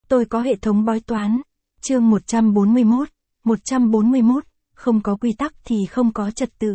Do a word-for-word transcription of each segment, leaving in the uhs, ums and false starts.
Tôi có hệ thống bói toán. Chương một trăm bốn mươi mốt. một trăm bốn mươi mốt. Không có quy tắc thì không có trật tự.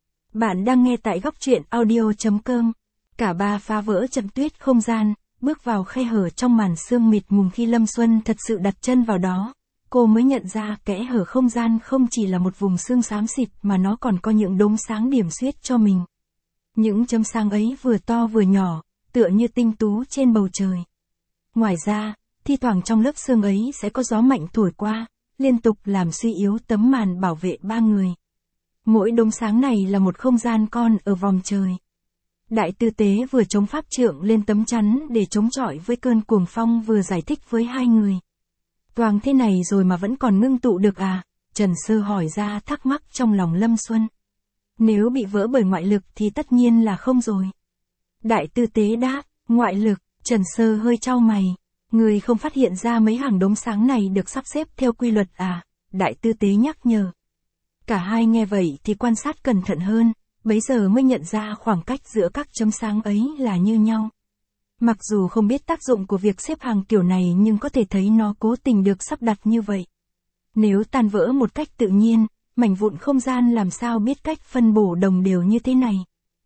Bạn đang nghe tại góc truyện audio chấm com. Cả ba phá vỡ trận tuyết không gian, bước vào khe hở trong màn sương mịt mùng. Khi Lâm Xuân thật sự đặt chân vào đó, cô mới nhận ra kẽ hở không gian không chỉ là một vùng sương xám xịt mà nó còn có những đốm sáng điểm xuyết cho mình. Những chấm sáng ấy vừa to vừa nhỏ, tựa như tinh tú trên bầu trời. Ngoài ra, thi thoảng trong lớp sương ấy sẽ có gió mạnh thổi qua, liên tục làm suy yếu tấm màn bảo vệ ba người. Mỗi đốm sáng này là một không gian con ở vòng trời. Đại tư tế vừa chống pháp trượng lên tấm chắn để chống chọi với cơn cuồng phong, vừa giải thích với hai người. Toàn thế này rồi mà vẫn còn ngưng tụ được à? Trần Sơ hỏi ra thắc mắc trong lòng Lâm Xuân. Nếu bị vỡ bởi ngoại lực thì tất nhiên là không rồi. Đại tư tế đáp, ngoại lực. Trần Sơ hơi chau mày. Người không phát hiện ra mấy hàng đốm sáng này được sắp xếp theo quy luật à? Đại tư tế nhắc nhở. Cả hai nghe vậy thì quan sát cẩn thận hơn, bấy giờ mới nhận ra khoảng cách giữa các chấm sáng ấy là như nhau. Mặc dù không biết tác dụng của việc xếp hàng kiểu này nhưng có thể thấy nó cố tình được sắp đặt như vậy. Nếu tan vỡ một cách tự nhiên, mảnh vụn không gian làm sao biết cách phân bổ đồng đều như thế này?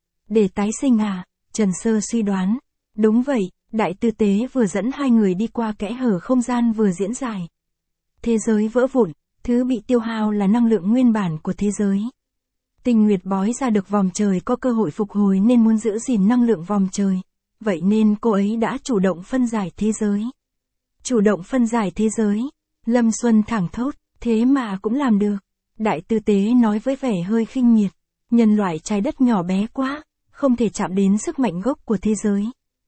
Để tái sinh à? Trần Sơ suy đoán. Đúng vậy, đại tư tế vừa dẫn hai người đi qua kẽ hở không gian vừa diễn giải. Thế giới vỡ vụn, thứ bị tiêu hao là năng lượng nguyên bản của thế giới. Tinh Nguyệt bói ra được vòng trời có cơ hội phục hồi nên muốn giữ gìn năng lượng vòng trời. Vậy nên cô ấy đã chủ động phân giải thế giới. Chủ động phân giải thế giới. Lâm Xuân thẳng thốt, thế mà cũng làm được. Đại tư tế nói với vẻ hơi khinh miệt. Nhân loại trái đất nhỏ bé quá, không thể chạm đến sức mạnh gốc của thế giới.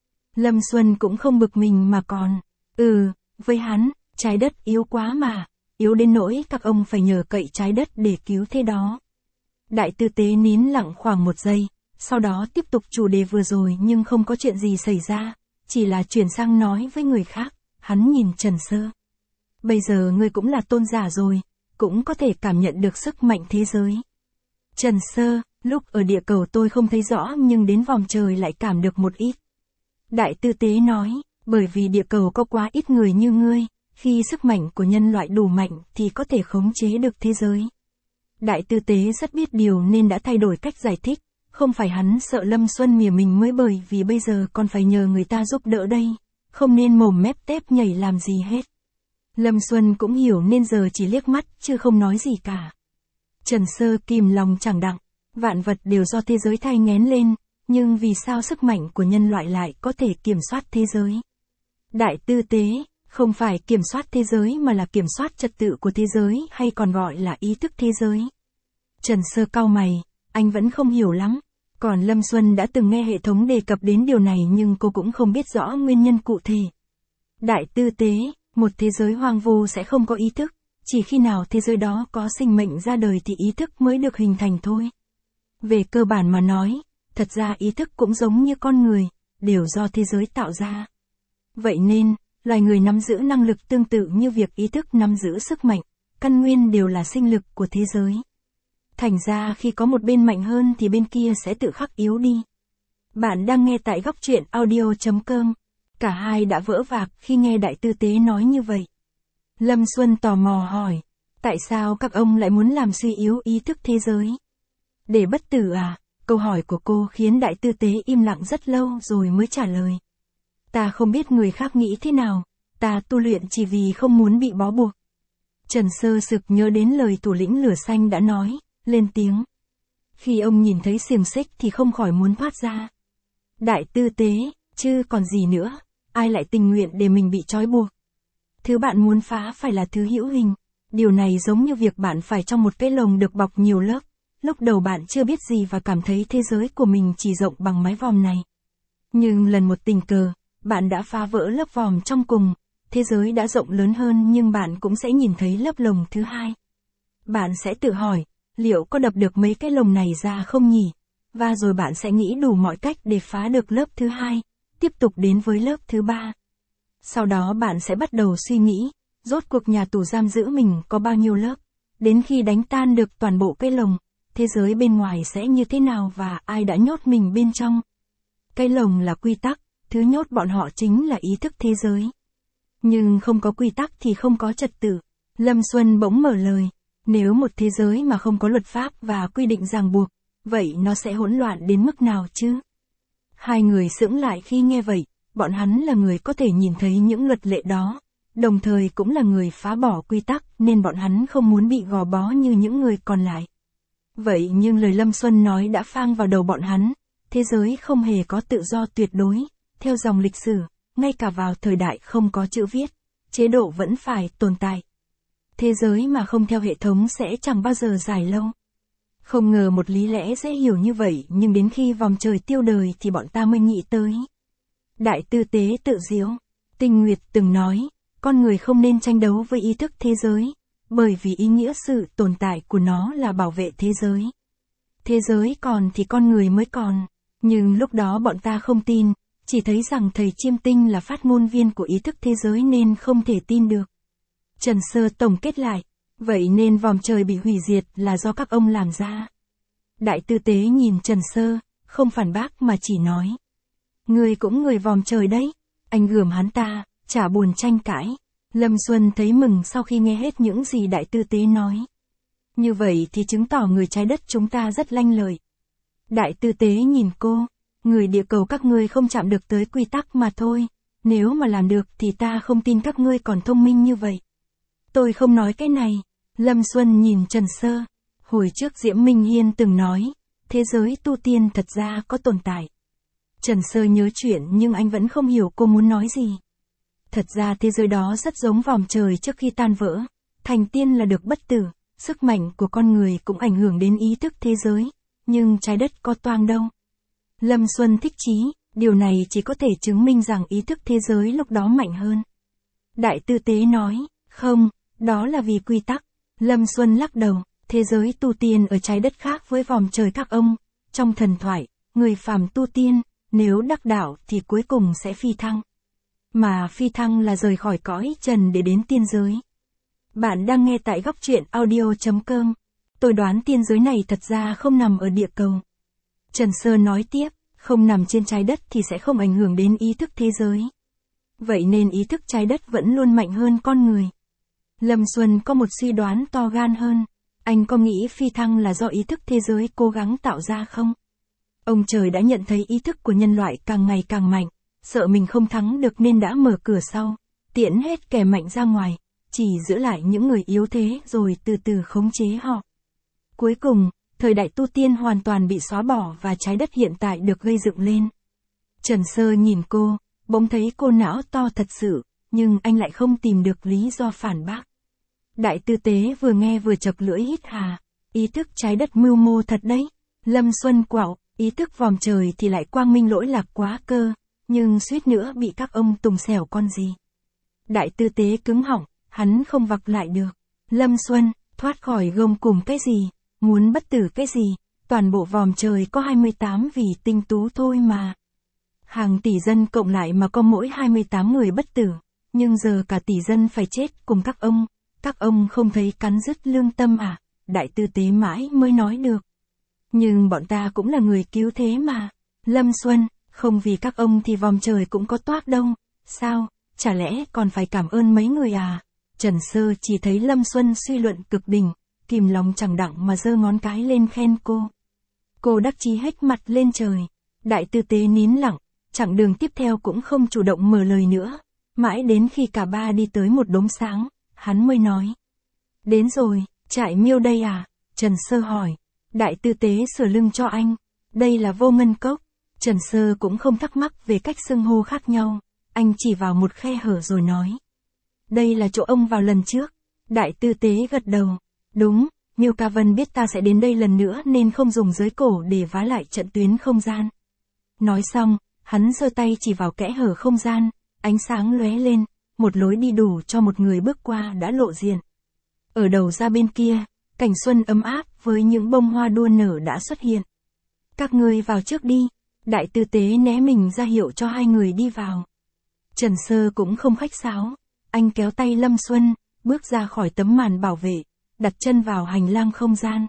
Lâm Xuân cũng không bực mình mà còn. Ừ, với hắn, trái đất yếu quá mà. Yếu đến nỗi các ông phải nhờ cậy trái đất để cứu thế đó. Đại tư tế nín lặng khoảng một giây, sau đó tiếp tục chủ đề vừa rồi nhưng không có chuyện gì xảy ra, chỉ là chuyển sang nói với người khác. Hắn nhìn Trần Sơ. Bây giờ ngươi cũng là tôn giả rồi, cũng có thể cảm nhận được sức mạnh thế giới. Trần Sơ, lúc ở địa cầu tôi không thấy rõ nhưng đến vòng trời lại cảm được một ít. Đại tư tế nói, bởi vì địa cầu có quá ít người như ngươi, khi sức mạnh của nhân loại đủ mạnh thì có thể khống chế được thế giới. Đại tư tế rất biết điều nên đã thay đổi cách giải thích, không phải hắn sợ Lâm Xuân mỉa mình mới bởi vì bây giờ còn phải nhờ người ta giúp đỡ đây, không nên mồm mép tép nhảy làm gì hết. Lâm Xuân cũng hiểu nên giờ chỉ liếc mắt chứ không nói gì cả. Trần Sơ kìm lòng chẳng đặng, vạn vật đều do thế giới thay nghén lên, nhưng vì sao sức mạnh của nhân loại lại có thể kiểm soát thế giới? Đại tư tế, không phải kiểm soát thế giới mà là kiểm soát trật tự của thế giới hay còn gọi là ý thức thế giới. Trần Sơ cau mày, anh vẫn không hiểu lắm. Còn Lâm Xuân đã từng nghe hệ thống đề cập đến điều này nhưng cô cũng không biết rõ nguyên nhân cụ thể. Đại tư tế, một thế giới hoang vu sẽ không có ý thức, chỉ khi nào thế giới đó có sinh mệnh ra đời thì ý thức mới được hình thành thôi. Về cơ bản mà nói, thật ra ý thức cũng giống như con người, đều do thế giới tạo ra. Vậy nên, loài người nắm giữ năng lực tương tự như việc ý thức nắm giữ sức mạnh, căn nguyên đều là sinh lực của thế giới. Thành ra khi có một bên mạnh hơn thì bên kia sẽ tự khắc yếu đi. Bạn đang nghe tại góc truyện audio chấm com. Cả hai đã vỡ vạc khi nghe đại tư tế nói như vậy. Lâm Xuân tò mò hỏi, tại sao các ông lại muốn làm suy yếu ý thức thế giới? Để bất tử à? Câu hỏi của cô khiến đại tư tế im lặng rất lâu rồi mới trả lời. Ta không biết người khác nghĩ thế nào, ta tu luyện chỉ vì không muốn bị bó buộc. Trần Sơ sực nhớ đến lời thủ lĩnh lửa xanh đã nói, lên tiếng. Khi ông nhìn thấy xiềng xích thì không khỏi muốn thoát ra. Đại tư tế, chứ còn gì nữa, ai lại tình nguyện để mình bị trói buộc. Thứ bạn muốn phá phải là thứ hữu hình. Điều này giống như việc bạn phải trong một cái lồng được bọc nhiều lớp. Lúc đầu bạn chưa biết gì và cảm thấy thế giới của mình chỉ rộng bằng mái vòm này. Nhưng lần một tình cờ, bạn đã phá vỡ lớp vòm trong cùng, thế giới đã rộng lớn hơn nhưng bạn cũng sẽ nhìn thấy lớp lồng thứ hai. Bạn sẽ tự hỏi, liệu có đập được mấy cái lồng này ra không nhỉ? Và rồi bạn sẽ nghĩ đủ mọi cách để phá được lớp thứ hai, tiếp tục đến với lớp thứ ba. Sau đó bạn sẽ bắt đầu suy nghĩ, rốt cuộc nhà tù giam giữ mình có bao nhiêu lớp? Đến khi đánh tan được toàn bộ cái lồng, thế giới bên ngoài sẽ như thế nào và ai đã nhốt mình bên trong? Cái lồng là quy tắc, thứ nhốt bọn họ chính là ý thức thế giới. Nhưng không có quy tắc thì không có trật tự. Lâm Xuân bỗng mở lời. Nếu một thế giới mà không có luật pháp và quy định ràng buộc, vậy nó sẽ hỗn loạn đến mức nào chứ? Hai người sững lại khi nghe vậy, bọn hắn là người có thể nhìn thấy những luật lệ đó, đồng thời cũng là người phá bỏ quy tắc nên bọn hắn không muốn bị gò bó như những người còn lại. Vậy nhưng lời Lâm Xuân nói đã phang vào đầu bọn hắn, thế giới không hề có tự do tuyệt đối, theo dòng lịch sử, ngay cả vào thời đại không có chữ viết, chế độ vẫn phải tồn tại. Thế giới mà không theo hệ thống sẽ chẳng bao giờ dài lâu. Không ngờ một lý lẽ dễ hiểu như vậy nhưng đến khi vòng trời tiêu đời thì bọn ta mới nghĩ tới. Đại tư tế tự diếu, Tinh Nguyệt từng nói, con người không nên tranh đấu với ý thức thế giới, bởi vì ý nghĩa sự tồn tại của nó là bảo vệ thế giới. Thế giới còn thì con người mới còn, nhưng lúc đó bọn ta không tin, chỉ thấy rằng thầy Chiêm Tinh là phát ngôn viên của ý thức thế giới nên không thể tin được. Trần Sơ tổng kết lại, vậy nên vòng trời bị hủy diệt là do các ông làm ra. Đại tư tế nhìn Trần Sơ, không phản bác mà chỉ nói. Người cũng người vòng trời đấy, anh gườm hắn ta, chả buồn tranh cãi. Lâm Xuân thấy mừng sau khi nghe hết những gì đại tư tế nói. Như vậy thì chứng tỏ người trái đất chúng ta rất lanh lợi. Đại tư tế nhìn cô, người địa cầu các ngươi không chạm được tới quy tắc mà thôi, nếu mà làm được thì ta không tin các ngươi còn thông minh như vậy. Tôi không nói cái này. Lâm Xuân nhìn Trần Sơ. Hồi trước Diễm Minh Hiên từng nói, thế giới tu tiên thật ra có tồn tại. Trần Sơ nhớ chuyện nhưng anh vẫn không hiểu cô muốn nói gì. Thật ra thế giới đó rất giống vòng trời trước khi tan vỡ. Thành tiên là được bất tử, sức mạnh của con người cũng ảnh hưởng đến ý thức thế giới, nhưng trái đất có toang đâu. Lâm Xuân thích chí, điều này chỉ có thể chứng minh rằng ý thức thế giới lúc đó mạnh hơn. Đại tư tế nói, không, đó là vì quy tắc. Lâm Xuân lắc đầu, thế giới tu tiên ở trái đất khác với vòng trời các ông. Trong thần thoại, người phàm tu tiên, nếu đắc đạo thì cuối cùng sẽ phi thăng. Mà phi thăng là rời khỏi cõi trần để đến tiên giới. Bạn đang nghe tại góc truyện audio chấm com. Tôi đoán tiên giới này thật ra không nằm ở địa cầu. Trần Sơ nói tiếp, không nằm trên trái đất thì sẽ không ảnh hưởng đến ý thức thế giới. Vậy nên ý thức trái đất vẫn luôn mạnh hơn con người. Lâm Xuân có một suy đoán to gan hơn. Anh có nghĩ phi thăng là do ý thức thế giới cố gắng tạo ra không? Ông trời đã nhận thấy ý thức của nhân loại càng ngày càng mạnh, sợ mình không thắng được nên đã mở cửa sau, tiễn hết kẻ mạnh ra ngoài, chỉ giữ lại những người yếu thế rồi từ từ khống chế họ. Cuối cùng, thời đại tu tiên hoàn toàn bị xóa bỏ và trái đất hiện tại được gây dựng lên. Trần Sơ nhìn cô, bỗng thấy cô não to thật sự, nhưng anh lại không tìm được lý do phản bác. Đại tư tế vừa nghe vừa chập lưỡi hít hà, ý thức trái đất mưu mô thật đấy. Lâm Xuân quạo, ý thức vòm trời thì lại quang minh lỗi lạc quá cơ, nhưng suýt nữa bị các ông tùng xẻo con gì. Đại tư tế cứng họng, hắn không vặc lại được. Lâm Xuân, thoát khỏi gông cùng cái gì, muốn bất tử cái gì, toàn bộ vòm trời có hai mươi tám vị tinh tú thôi mà. Hàng tỷ dân cộng lại mà có mỗi hai mươi tám người bất tử, nhưng giờ cả tỷ dân phải chết cùng các ông, các ông không thấy cắn rứt lương tâm à, đại tư tế mãi mới nói được. Nhưng bọn ta cũng là người cứu thế mà. Lâm Xuân, không vì các ông thì vòm trời cũng có toác đâu, sao, chả lẽ còn phải cảm ơn mấy người à? Trần Sơ chỉ thấy Lâm Xuân suy luận cực đỉnh, kìm lòng chẳng đặng mà giơ ngón cái lên khen cô. Cô đắc chí hết mặt lên trời, đại tư tế nín lặng, chặng đường tiếp theo cũng không chủ động mở lời nữa, mãi đến khi cả ba đi tới một đống sáng, hắn mới nói. Đến rồi, Trại Miêu đây à? Trần Sơ hỏi. Đại tư tế sửa lưng cho anh. Đây là Vô Ngân Cốc. Trần Sơ cũng không thắc mắc về cách xưng hô khác nhau. Anh chỉ vào một khe hở rồi nói. Đây là chỗ ông vào lần trước. Đại tư tế gật đầu. Đúng, Miêu Ca Vân biết ta sẽ đến đây lần nữa nên không dùng giới cổ để vá lại trận tuyến không gian. Nói xong, hắn giơ tay chỉ vào kẽ hở không gian, ánh sáng lóe lên, một lối đi đủ cho một người bước qua đã lộ diện. Ở đầu ra bên kia, cảnh xuân ấm áp với những bông hoa đua nở đã xuất hiện. Các ngươi vào trước đi, đại tư tế né mình ra hiệu cho hai người đi vào. Trần Sơ cũng không khách sáo, anh kéo tay Lâm Xuân, bước ra khỏi tấm màn bảo vệ, đặt chân vào hành lang không gian.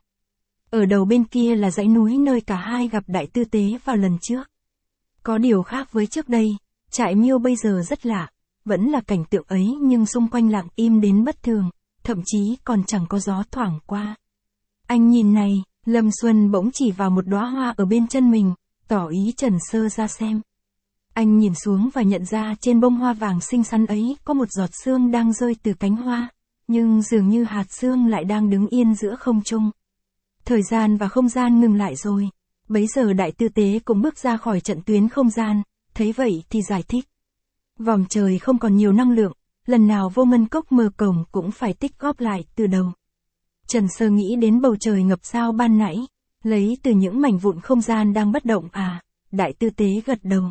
Ở đầu bên kia là dãy núi nơi cả hai gặp đại tư tế vào lần trước. Có điều khác với trước đây, Trại Miêu bây giờ rất lạ, vẫn là cảnh tượng ấy nhưng xung quanh lặng im đến bất thường, thậm chí còn chẳng có gió thoảng qua. Anh nhìn này, Lâm Xuân bỗng chỉ vào một đóa hoa ở bên chân mình, tỏ ý Trần Sơ ra xem. Anh nhìn xuống và nhận ra trên bông hoa vàng xinh xắn ấy có một giọt sương đang rơi từ cánh hoa, nhưng dường như hạt sương lại đang đứng yên giữa không trung. Thời gian và không gian ngừng lại rồi. Bấy giờ Đại Tư Tế cũng bước ra khỏi trận tuyến không gian, thấy vậy thì giải thích. Vòm trời không còn nhiều năng lượng, lần nào Vô Ngân Cốc mở cổng cũng phải tích góp lại từ đầu. Trần Sơ nghĩ đến bầu trời ngập sao ban nãy, lấy từ những mảnh vụn không gian đang bất động à, Đại Tư Tế gật đầu.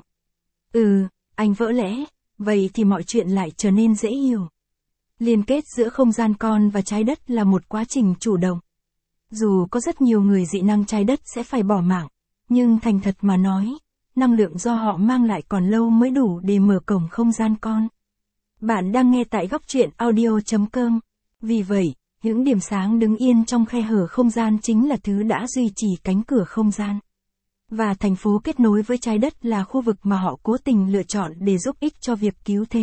Ừ, anh vỡ lẽ, vậy thì mọi chuyện lại trở nên dễ hiểu. Liên kết giữa không gian con và trái đất là một quá trình chủ động. Dù có rất nhiều người dị năng trái đất sẽ phải bỏ mạng, nhưng thành thật mà nói, năng lượng do họ mang lại còn lâu mới đủ để mở cổng không gian con. Bạn đang nghe tại góc truyện audio chấm com. Vì vậy, những điểm sáng đứng yên trong khe hở không gian chính là thứ đã duy trì cánh cửa không gian. Và thành phố kết nối với trái đất là khu vực mà họ cố tình lựa chọn để giúp ích cho việc cứu thế.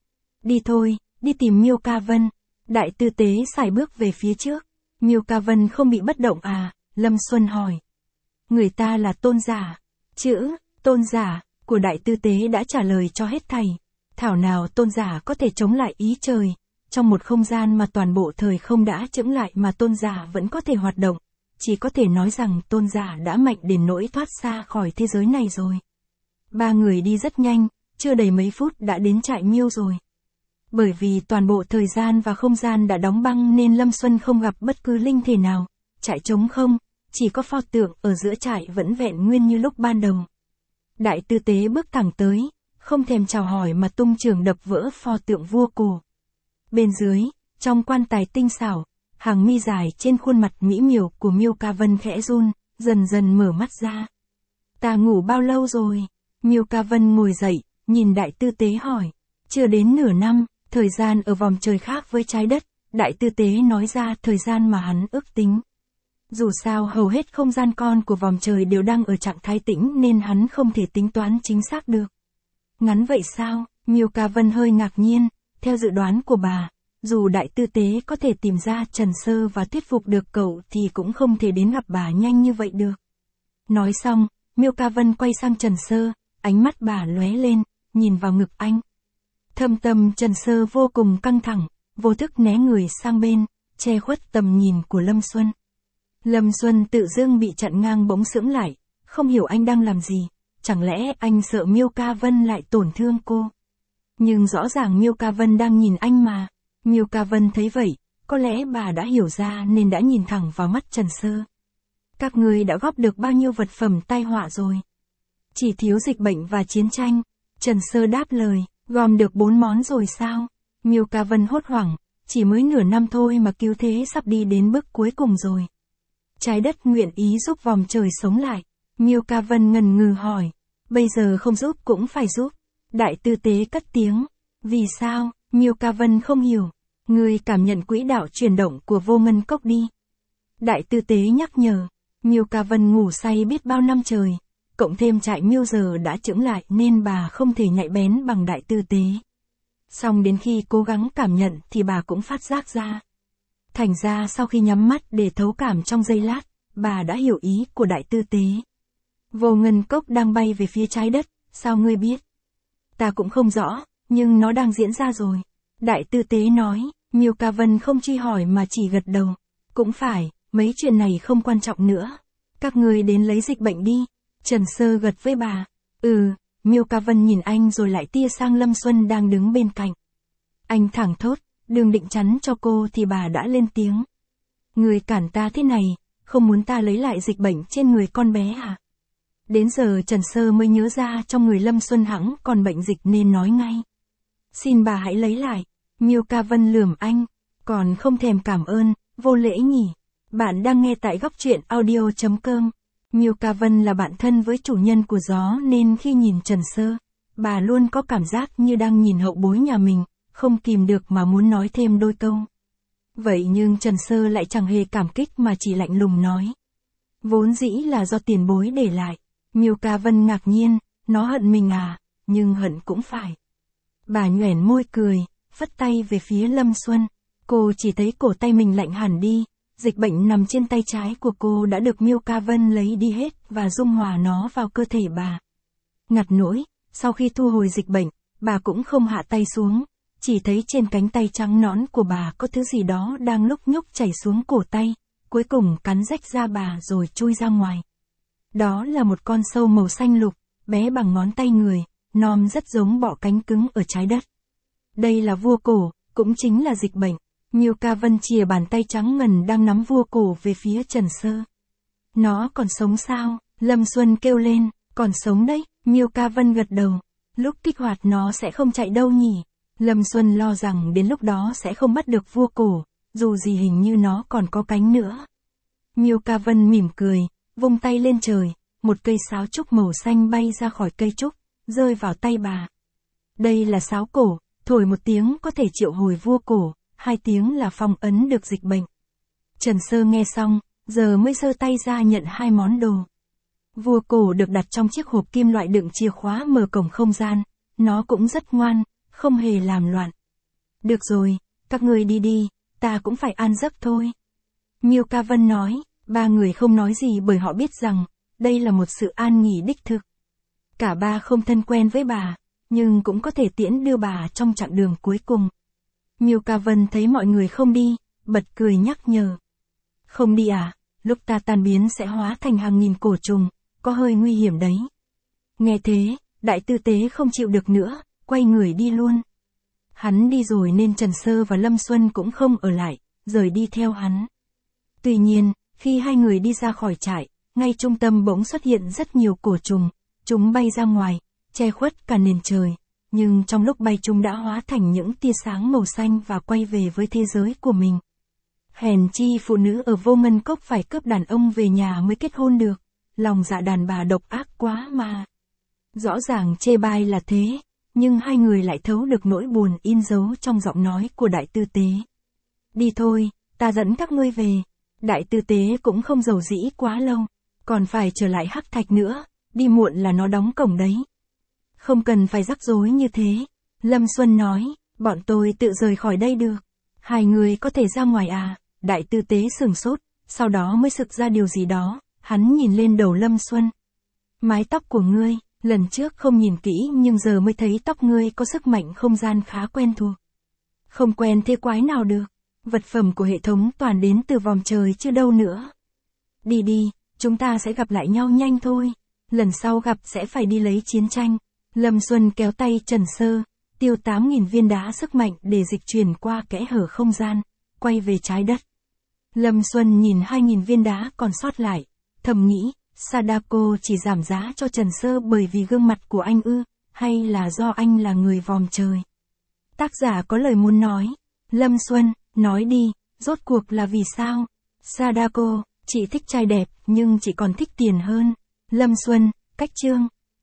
Đi thôi, đi tìm Miêu Ca Vân. Đại Tư Tế sải bước về phía trước. Miêu Ca Vân không bị bất động à? Lâm Xuân hỏi. Người ta là tôn giả. Chữ, tôn giả, của Đại Tư Tế đã trả lời cho hết thầy. Thảo nào tôn giả có thể chống lại ý trời. Trong một không gian mà toàn bộ thời không đã chững lại mà tôn giả vẫn có thể hoạt động. Chỉ có thể nói rằng tôn giả đã mạnh đến nỗi thoát xa khỏi thế giới này rồi. Ba người đi rất nhanh, chưa đầy mấy phút đã đến trại Miêu rồi. Bởi vì toàn bộ thời gian và không gian đã đóng băng nên Lâm Xuân không gặp bất cứ linh thể nào. Trại trống không, chỉ có pho tượng ở giữa trại vẫn vẹn nguyên như lúc ban đầu. Đại Tư Tế bước thẳng tới, không thèm chào hỏi mà tung chưởng đập vỡ pho tượng vua cổ. Bên dưới, trong quan tài tinh xảo, hàng mi dài trên khuôn mặt mỹ miều của Miêu Ca Vân khẽ run, dần dần mở mắt ra. Ta ngủ bao lâu rồi? Miêu Ca Vân ngồi dậy, nhìn Đại Tư Tế hỏi. Chưa đến nửa năm, thời gian ở vòng trời khác với trái đất, Đại Tư Tế nói ra thời gian mà hắn ước tính. Dù sao hầu hết không gian con của vòng trời đều đang ở trạng thái tĩnh nên hắn không thể tính toán chính xác được. Ngắn vậy sao? Miêu Ca Vân hơi ngạc nhiên, theo dự đoán của bà. Dù Đại Tư Tế có thể tìm ra Trần Sơ và thuyết phục được cậu thì cũng không thể đến gặp bà nhanh như vậy được. Nói xong, Miêu Ca Vân quay sang Trần Sơ, ánh mắt bà lóe lên, nhìn vào ngực anh. Thâm tâm Trần Sơ vô cùng căng thẳng, vô thức né người sang bên, che khuất tầm nhìn của Lâm Xuân. Lâm Xuân tự dưng bị chặn ngang bỗng sững lại, không hiểu anh đang làm gì, chẳng lẽ anh sợ Miêu Ca Vân lại tổn thương cô. Nhưng rõ ràng Miêu Ca Vân đang nhìn anh mà. Miêu Ca Vân thấy vậy, có lẽ bà đã hiểu ra nên đã nhìn thẳng vào mắt Trần Sơ. Các ngươi đã góp được bao nhiêu vật phẩm tai họa rồi? Chỉ thiếu dịch bệnh và chiến tranh. Trần Sơ đáp lời, gom được bốn món rồi sao? Miêu Ca Vân hốt hoảng, chỉ mới nửa năm thôi mà cứu thế sắp đi đến bước cuối cùng rồi. Trái đất nguyện ý giúp vòng trời sống lại. Miêu Ca Vân ngần ngừ hỏi, bây giờ không giúp cũng phải giúp. Đại Tư Tế cất tiếng, vì sao? Miêu Ca Vân không hiểu. Ngươi cảm nhận quỹ đạo chuyển động của Vô Ngân Cốc đi. Đại Tư Tế nhắc nhở. Miêu Ca Vân ngủ say biết bao năm trời. Cộng thêm trại Miêu giờ đã chững lại nên bà không thể nhạy bén bằng Đại Tư Tế. Xong đến khi cố gắng cảm nhận thì bà cũng phát giác ra. Thành ra sau khi nhắm mắt để thấu cảm trong giây lát, bà đã hiểu ý của Đại Tư Tế. Vô Ngân Cốc đang bay về phía trái đất, sao ngươi biết? Ta cũng không rõ, nhưng nó đang diễn ra rồi. Đại Tư Tế nói. Miêu Ca Vân không truy hỏi mà chỉ gật đầu. Cũng phải, mấy chuyện này không quan trọng nữa. Các ngươi đến lấy dịch bệnh đi. Trần Sơ gật với bà. Ừ, Miêu Ca Vân nhìn anh rồi lại tia sang Lâm Xuân đang đứng bên cạnh. Anh thẳng thốt, đừng định chắn cho cô thì bà đã lên tiếng. Người cản ta thế này, không muốn ta lấy lại dịch bệnh trên người con bé à? Đến giờ Trần Sơ mới nhớ ra trong người Lâm Xuân hẳn còn bệnh dịch nên nói ngay. Xin bà hãy lấy lại. Miêu Ca Vân lườm anh, còn không thèm cảm ơn, vô lễ nhỉ. Bạn đang nghe tại góc truyện audio chấm com. Miêu Ca Vân là bạn thân với chủ nhân của gió nên khi nhìn Trần Sơ, bà luôn có cảm giác như đang nhìn hậu bối nhà mình, không kìm được mà muốn nói thêm đôi câu. Vậy nhưng Trần Sơ lại chẳng hề cảm kích mà chỉ lạnh lùng nói. Vốn dĩ là do tiền bối để lại. Miêu Ca Vân ngạc nhiên, nó hận mình à, nhưng hận cũng phải. Bà nhoẻn môi cười, phất tay về phía Lâm Xuân. Cô chỉ thấy cổ tay mình lạnh hẳn đi, dịch bệnh nằm trên tay trái của cô đã được Miêu Ca Vân lấy đi hết và dung hòa nó vào cơ thể bà. Ngặt nỗi, sau khi thu hồi dịch bệnh, bà cũng không hạ tay xuống, chỉ thấy trên cánh tay trắng nõn của bà có thứ gì đó đang lúc nhúc chảy xuống cổ tay, cuối cùng cắn rách da bà rồi chui ra ngoài. Đó là một con sâu màu xanh lục, bé bằng ngón tay người, nom rất giống bọ cánh cứng ở trái đất. Đây là vua cổ, cũng chính là dịch bệnh. Miêu Ca Vân chìa bàn tay trắng ngần đang nắm vua cổ về phía Trần Sơ. Nó còn sống sao? Lâm Xuân kêu lên, còn sống đấy. Miêu Ca Vân gật đầu. Lúc kích hoạt nó sẽ không chạy đâu nhỉ? Lâm Xuân lo rằng đến lúc đó sẽ không bắt được vua cổ, dù gì hình như nó còn có cánh nữa. Miêu Ca Vân mỉm cười, vung tay lên trời, một cây sáo trúc màu xanh bay ra khỏi cây trúc, rơi vào tay bà. Đây là sáo cổ, thổi một tiếng có thể triệu hồi vua cổ, hai tiếng là phong ấn được dịch bệnh. Trần Sơ nghe xong, giờ mới giơ tay ra nhận hai món đồ. Vua cổ được đặt trong chiếc hộp kim loại đựng chìa khóa mở cổng không gian, nó cũng rất ngoan, không hề làm loạn. Được rồi, các người đi đi, ta cũng phải an giấc thôi. Miêu Ca Vân nói, ba người không nói gì bởi họ biết rằng, đây là một sự an nghỉ đích thực. Cả ba không thân quen với bà, nhưng cũng có thể tiễn đưa bà trong chặng đường cuối cùng. Miêu Ca Vân thấy mọi người không đi, bật cười nhắc nhở. Không đi à, lúc ta tan biến sẽ hóa thành hàng nghìn cổ trùng, có hơi nguy hiểm đấy. Nghe thế, Đại Tư Tế không chịu được nữa, quay người đi luôn. Hắn đi rồi nên Trần Sơ và Lâm Xuân cũng không ở lại, rời đi theo hắn. Tuy nhiên, khi hai người đi ra khỏi trại, ngay trung tâm bỗng xuất hiện rất nhiều cổ trùng, chúng bay ra ngoài, che khuất cả nền trời, nhưng trong lúc bay chúng đã hóa thành những tia sáng màu xanh và quay về với thế giới của mình. Hèn chi phụ nữ ở Vô Ngân Cốc phải cướp đàn ông về nhà mới kết hôn được, lòng dạ đàn bà độc ác quá mà. Rõ ràng chê bai là thế, nhưng hai người lại thấu được nỗi buồn in dấu trong giọng nói của Đại Tư Tế. Đi thôi, ta dẫn các ngươi về. Đại Tư Tế cũng không giàu dĩ quá lâu, còn phải trở lại Hắc Thạch nữa, đi muộn là nó đóng cổng đấy. Không cần phải rắc rối như thế. Lâm Xuân nói, bọn tôi tự rời khỏi đây được. Hai người có thể ra ngoài à? Đại Tư Tế sửng sốt, sau đó mới sực ra điều gì đó, hắn nhìn lên đầu Lâm Xuân. Mái tóc của ngươi, lần trước không nhìn kỹ nhưng giờ mới thấy tóc ngươi có sức mạnh không gian khá quen thuộc. Không quen thế quái nào được, vật phẩm của hệ thống toàn đến từ vòm trời chứ đâu nữa. Đi đi, chúng ta sẽ gặp lại nhau nhanh thôi. Lần sau gặp sẽ phải đi lấy chiến tranh. Lâm Xuân kéo tay Trần Sơ, tiêu tám nghìn viên đá sức mạnh để dịch chuyển qua kẽ hở không gian, quay về trái đất. Lâm Xuân nhìn hai nghìn viên đá còn sót lại, thầm nghĩ, Sadako chỉ giảm giá cho Trần Sơ bởi vì gương mặt của anh ư, hay là do anh là người vòm trời. Tác giả có lời muốn nói. Lâm Xuân, nói đi, rốt cuộc là vì sao? Sadako, chị thích trai đẹp nhưng chị còn thích tiền hơn. Lâm Xuân, cách chương.